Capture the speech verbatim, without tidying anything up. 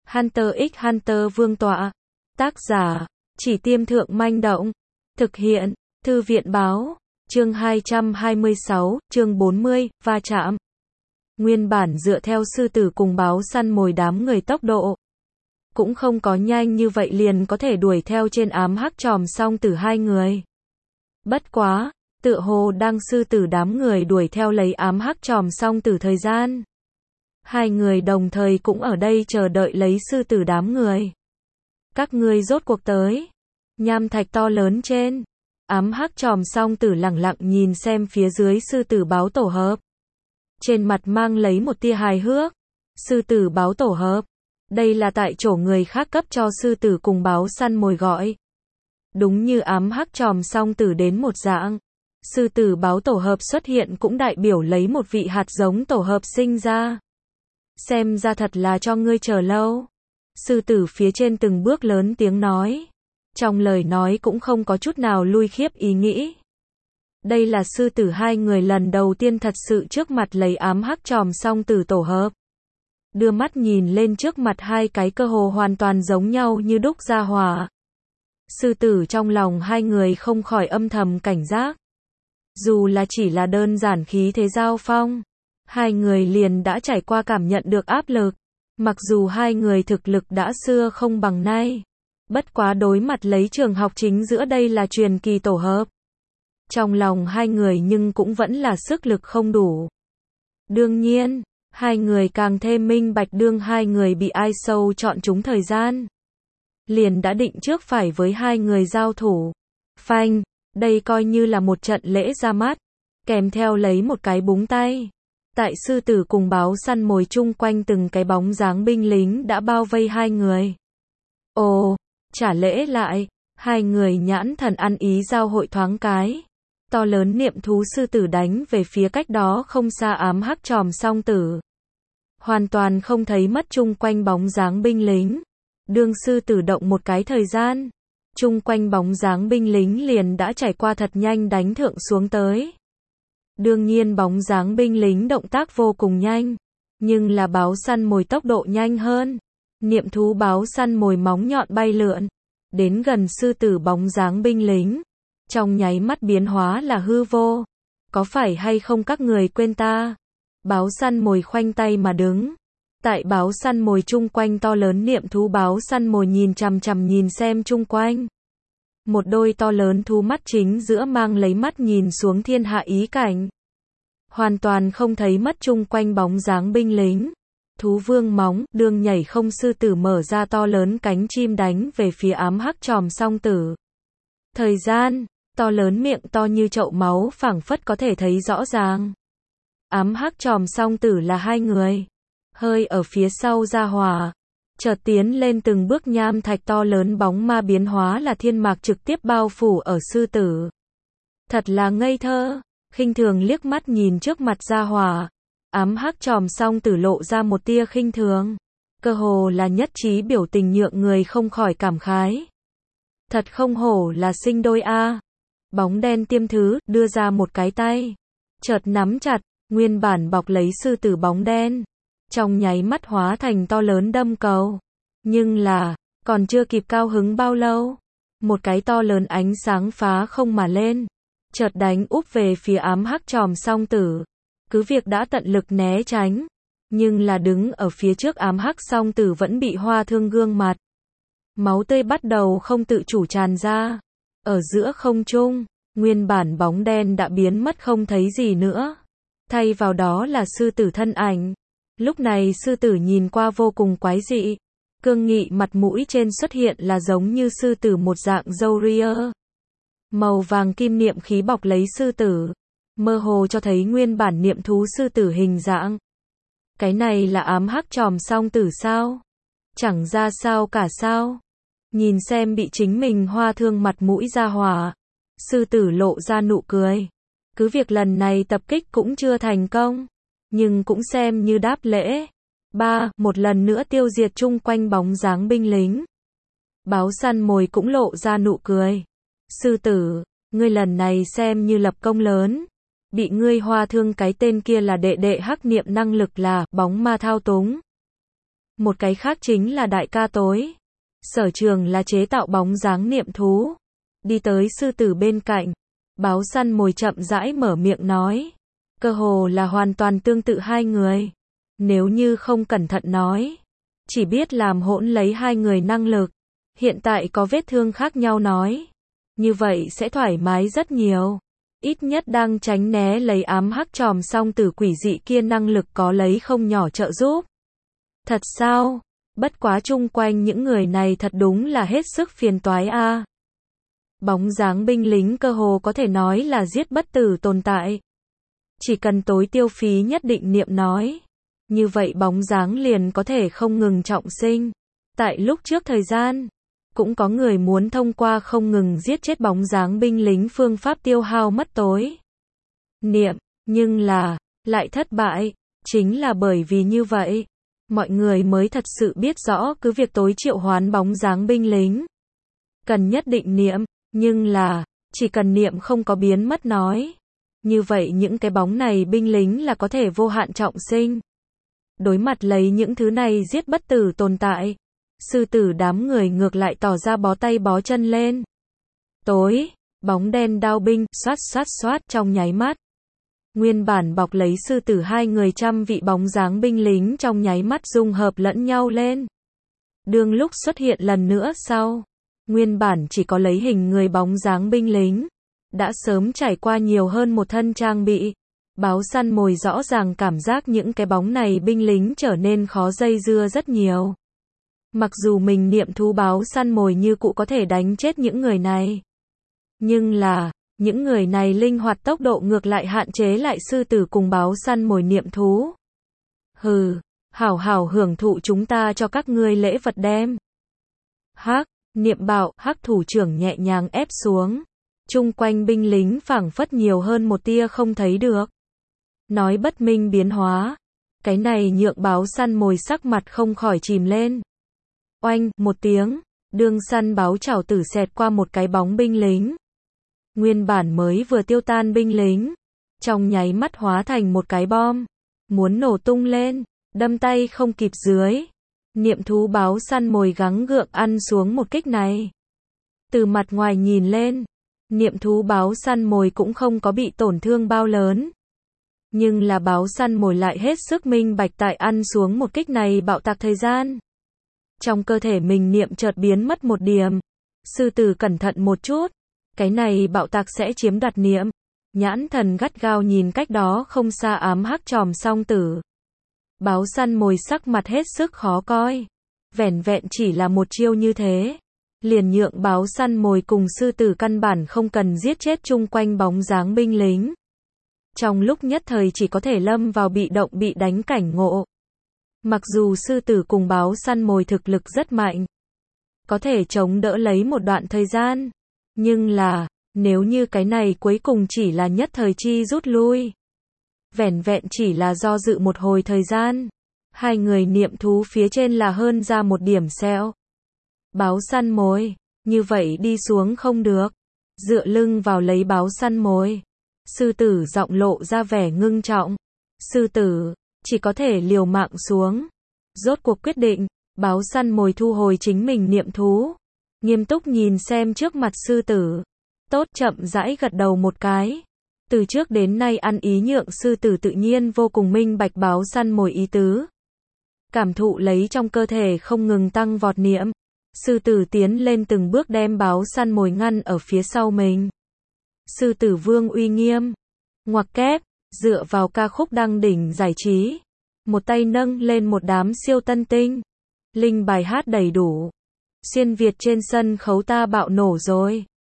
Hunter x Hunter Vương tọa. Tác giả, Chỉ Tiêm Thượng Manh Động. Thực hiện, Thư viện Báo. Chương hai trăm hai mươi sáu, chương bốn mươi, va chạm. Nguyên bản dựa theo sư tử cùng báo săn mồi đám người tốc độ. Cũng không có nhanh như vậy liền có thể đuổi theo trên ám hắc tròm song tử hai người. Bất quá, tựa hồ đang sư tử đám người đuổi theo lấy ám hắc tròm song tử thời gian. Hai người đồng thời cũng ở đây chờ đợi lấy sư tử đám người. Các ngươi rốt cuộc tới. Nham thạch to lớn trên. Ám hắc tròm song tử lẳng lặng nhìn xem phía dưới sư tử báo tổ hợp. Trên mặt mang lấy một tia hài hước. Sư tử báo tổ hợp. Đây là tại chỗ người khác cấp cho sư tử cùng báo săn mồi gọi. Đúng như ám hắc tròm song tử đến một dạng. Sư tử báo tổ hợp xuất hiện cũng đại biểu lấy một vị hạt giống tổ hợp sinh ra. Xem ra thật là cho ngươi chờ lâu. Sư tử phía trên từng bước lớn tiếng nói. Trong lời nói cũng không có chút nào lui khiếp ý nghĩ. Đây là sư tử hai người lần đầu tiên thật sự trước mặt lấy ám hắc tròm song tử tổ hợp. Đưa mắt nhìn lên trước mặt hai cái cơ hồ hoàn toàn giống nhau như đúc gia hỏa. Sư tử trong lòng hai người không khỏi âm thầm cảnh giác. Dù là chỉ là đơn giản khí thế giao phong, hai người liền đã trải qua cảm nhận được áp lực. Mặc dù hai người thực lực đã xưa không bằng nay. Bất quá đối mặt lấy trường học chính giữa đây là truyền kỳ tổ hợp. Trong lòng hai người nhưng cũng vẫn là sức lực không đủ. Đương nhiên, hai người càng thêm minh bạch đương hai người bị ai sâu chọn trúng thời gian. Liền đã định trước phải với hai người giao thủ. Phanh, đây coi như là một trận lễ ra mắt. Kèm theo lấy một cái búng tay. Tại sư tử cùng báo săn mồi chung quanh từng cái bóng dáng binh lính đã bao vây hai người. Ồ, trả lễ lại, hai người nhãn thần ăn ý giao hội thoáng cái. To lớn niệm thú sư tử đánh về phía cách đó không xa ám hắc tròm song tử. Hoàn toàn không thấy mất chung quanh bóng dáng binh lính. Đương sư tử động một cái thời gian. Chung quanh bóng dáng binh lính liền đã trải qua thật nhanh đánh thượng xuống tới. Đương nhiên bóng dáng binh lính động tác vô cùng nhanh. Nhưng là báo săn mồi tốc độ nhanh hơn. Niệm thú báo săn mồi móng nhọn bay lượn. Đến gần sư tử bóng dáng binh lính. Trong nháy mắt biến hóa là hư vô. Có phải hay không các người quên ta? Báo săn mồi khoanh tay mà đứng. Tại báo săn mồi chung quanh to lớn niệm thú báo săn mồi nhìn chằm chằm nhìn xem chung quanh. Một đôi to lớn thú mắt chính giữa mang lấy mắt nhìn xuống thiên hạ ý cảnh. Hoàn toàn không thấy mất chung quanh bóng dáng binh lính. Thú vương móng, đương nhảy không sư tử mở ra to lớn cánh chim đánh về phía ám hắc tròm song tử. Thời gian, to lớn miệng to như chậu máu phảng phất có thể thấy rõ ràng. Ám hắc tròm song tử là hai người. Hơi ở phía sau gia hỏa. Chợt tiến lên từng bước nham thạch to lớn bóng ma biến hóa là thiên mạc trực tiếp bao phủ ở sư tử. Thật là ngây thơ. Khinh thường liếc mắt nhìn trước mặt gia hỏa. Ám hắc tròm song tử lộ ra một tia khinh thường. Cơ hồ là nhất trí biểu tình nhượng người không khỏi cảm khái. Thật không hổ là sinh đôi a. Bóng đen tiêm thứ, đưa ra một cái tay. Chợt nắm chặt, nguyên bản bọc lấy sư tử bóng đen. Trong nháy mắt hóa thành to lớn đâm cầu. Nhưng là, còn chưa kịp cao hứng bao lâu. Một cái to lớn ánh sáng phá không mà lên. Chợt đánh úp về phía ám hắc tròm song tử. Cứ việc đã tận lực né tránh. Nhưng là đứng ở phía trước ám hắc song tử vẫn bị hoa thương gương mặt. Máu tươi bắt đầu không tự chủ tràn ra. Ở giữa không trung, nguyên bản bóng đen đã biến mất không thấy gì nữa. Thay vào đó là sư tử thân ảnh. Lúc này sư tử nhìn qua vô cùng quái dị. Cương nghị mặt mũi trên xuất hiện là giống như sư tử một dạng râu ria. Màu vàng kim niệm khí bọc lấy sư tử. Mơ hồ cho thấy nguyên bản niệm thú sư tử hình dạng. Cái này là ám hắc tròm song tử sao? Chẳng ra sao cả sao? Nhìn xem bị chính mình hoa thương mặt mũi ra hỏa. Sư tử lộ ra nụ cười. Cứ việc lần này tập kích cũng chưa thành công. Nhưng cũng xem như đáp lễ. Ba, một lần nữa tiêu diệt chung quanh bóng dáng binh lính. Báo săn mồi cũng lộ ra nụ cười. Sư tử, ngươi lần này xem như lập công lớn. Bị ngươi hoa thương cái tên kia là đệ đệ hắc niệm năng lực là bóng ma thao túng. Một cái khác chính là đại ca tối. Sở trường là chế tạo bóng dáng niệm thú. Đi tới sư tử bên cạnh. Báo săn mồi chậm rãi mở miệng nói. Cơ hồ là hoàn toàn tương tự hai người. Nếu như không cẩn thận nói. Chỉ biết làm hỗn lấy hai người năng lực. Hiện tại có vết thương khác nhau nói. Như vậy sẽ thoải mái rất nhiều. Ít nhất đang tránh né lấy ám hắc tròm song tử quỷ dị kia năng lực có lấy không nhỏ trợ giúp. Thật sao? Bất quá chung quanh những người này thật đúng là hết sức phiền toái a. Bóng dáng binh lính cơ hồ có thể nói là giết bất tử tồn tại. Chỉ cần tối tiêu phí nhất định niệm nói. Như vậy bóng dáng liền có thể không ngừng trọng sinh. Tại lúc trước thời gian, cũng có người muốn thông qua không ngừng giết chết bóng dáng binh lính phương pháp tiêu hao mất tối niệm, nhưng là, lại thất bại. Chính là bởi vì như vậy, mọi người mới thật sự biết rõ cứ việc tối triệu hoán bóng dáng binh lính. Cần nhất định niệm, nhưng là, chỉ cần niệm không có biến mất nói. Như vậy những cái bóng này binh lính là có thể vô hạn trọng sinh. Đối mặt lấy những thứ này giết bất tử tồn tại. Sư tử đám người ngược lại tỏ ra bó tay bó chân lên. Tối, bóng đen đao binh, xoát xoát xoát trong nháy mắt. Nguyên bản bọc lấy sư tử hai người trăm vị bóng dáng binh lính trong nháy mắt dung hợp lẫn nhau lên. Đường lúc xuất hiện lần nữa sau. Nguyên bản chỉ có lấy hình người bóng dáng binh lính. Đã sớm trải qua nhiều hơn một thân trang bị. Báo săn mồi rõ ràng cảm giác những cái bóng này binh lính trở nên khó dây dưa rất nhiều. Mặc dù mình niệm thú báo săn mồi như cụ có thể đánh chết những người này. Nhưng là, những người này linh hoạt tốc độ ngược lại hạn chế lại sư tử cùng báo săn mồi niệm thú. Hừ, hảo hảo hưởng thụ chúng ta cho các ngươi lễ vật đem. Hắc, niệm bạo, hắc thủ trưởng nhẹ nhàng ép xuống. Chung quanh binh lính phảng phất nhiều hơn một tia không thấy được. Nói bất minh biến hóa. Cái này nhượng báo săn mồi sắc mặt không khỏi chìm lên. Oanh, một tiếng, đường săn báo chảo tử xẹt qua một cái bóng binh lính. Nguyên bản mới vừa tiêu tan binh lính. Trong nháy mắt hóa thành một cái bom. Muốn nổ tung lên, đâm tay không kịp dưới. Niệm thú báo săn mồi gắng gượng ăn xuống một kích này. Từ mặt ngoài nhìn lên, niệm thú báo săn mồi cũng không có bị tổn thương bao lớn. Nhưng là báo săn mồi lại hết sức minh bạch tại ăn xuống một kích này bạo tạc thời gian. Trong cơ thể mình niệm chợt biến mất một điểm. Sư tử cẩn thận một chút. Cái này bạo tạc sẽ chiếm đoạt niệm. Nhãn thần gắt gao nhìn cách đó không xa ám hắc tròm song tử. Báo săn mồi sắc mặt hết sức khó coi. Vẻn vẹn chỉ là một chiêu như thế. Liền nhượng báo săn mồi cùng sư tử căn bản không cần giết chết chung quanh bóng dáng binh lính. Trong lúc nhất thời chỉ có thể lâm vào bị động bị đánh cảnh ngộ. Mặc dù sư tử cùng báo săn mồi thực lực rất mạnh. Có thể chống đỡ lấy một đoạn thời gian. Nhưng là, nếu như cái này cuối cùng chỉ là nhất thời chi rút lui. Vẻn vẹn chỉ là do dự một hồi thời gian. Hai người niệm thú phía trên là hơn ra một điểm sẹo. Báo săn mồi, như vậy đi xuống không được. Dựa lưng vào lấy báo săn mồi. Sư tử giọng lộ ra vẻ ngưng trọng. Sư tử, chỉ có thể liều mạng xuống. Rốt cuộc quyết định, báo săn mồi thu hồi chính mình niệm thú. Nghiêm túc nhìn xem trước mặt sư tử. Tốt chậm rãi gật đầu một cái. Từ trước đến nay ăn ý nhượng sư tử tự nhiên vô cùng minh bạch báo săn mồi ý tứ. Cảm thụ lấy trong cơ thể không ngừng tăng vọt niệm. Sư tử tiến lên từng bước đem báo săn mồi ngăn ở phía sau mình. Sư tử vương uy nghiêm. Ngoặc kép, dựa vào ca khúc đăng đỉnh giải trí. Một tay nâng lên một đám siêu tân tinh. Linh bài hát đầy đủ. Xuyên Việt trên sân khấu ta bạo nổ rồi.